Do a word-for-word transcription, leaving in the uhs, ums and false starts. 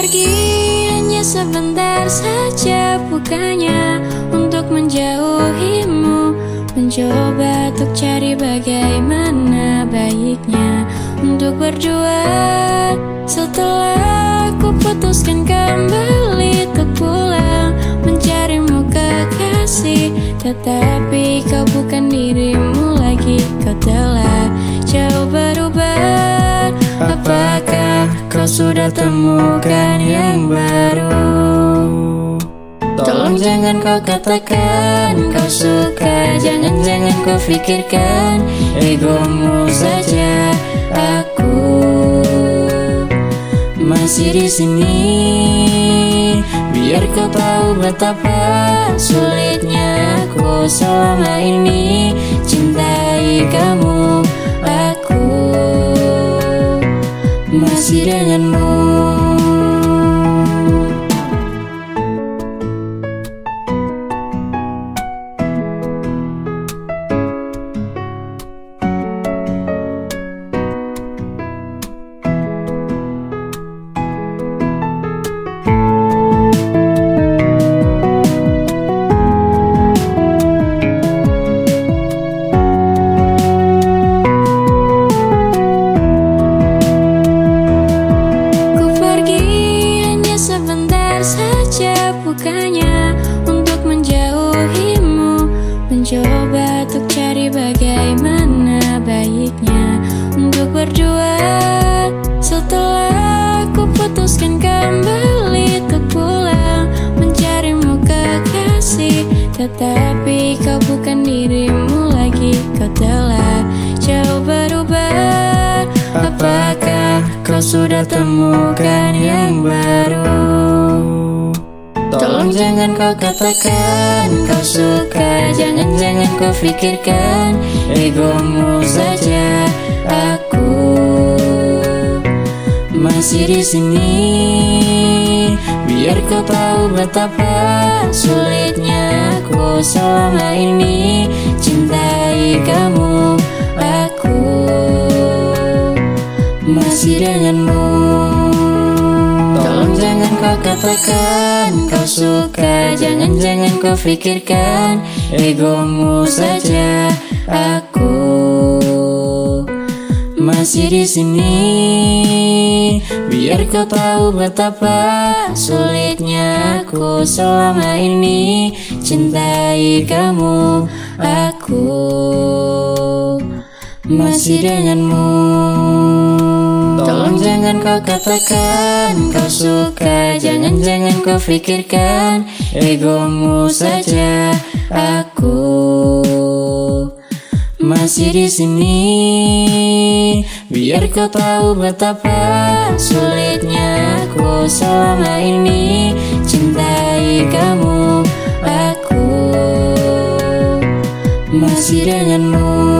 pergi hanya sebentar saja, bukannya untuk menjauhimu. Mencoba untuk cari bagaimana baiknya untuk berdua. Setelah ku putuskan kembali untuk pulang mencarimu kekasih, tetapi kau bukan dirimu lagi, kau telah jauh berubah. Apakah kau sudah temukan yang baru? Tolong jangan kau katakan kau suka, jangan-jangan kau pikirkan egomu saja. Aku masih di sini, biar kau tahu betapa sulitnya aku selama ini cintai kamu. Aku masih denganmu. Bukannya untuk menjauhimu, mencoba untuk cari bagaimana baiknya untuk berdua. Setelah ku putuskan kembali untuk pulang mencarimu kekasih, tetapi kau bukan dirimu lagi, kau telah jauh berubah. Apakah kau sudah temukan yang baru? Tolong jangan kau katakan kau suka, jangan-jangan kau pikirkan egomu saja. Aku masih di sini, biar kau tahu betapa sulitnya aku selama ini cintai kamu. Aku masih denganmu. Tolong jangan kau katakan kau suka, jangan-jangan kau pikirkan egomu saja. Aku masih di sini, biar kau tahu betapa sulitnya aku selama ini cintai kamu. Aku masih denganmu. Tolong jangan kau katakan kau suka, jangan-jangan kau pikirkan egomu saja. Aku masih di sini, biar kau tahu betapa sulitnya aku selama ini cintai kamu. Aku masih denganmu.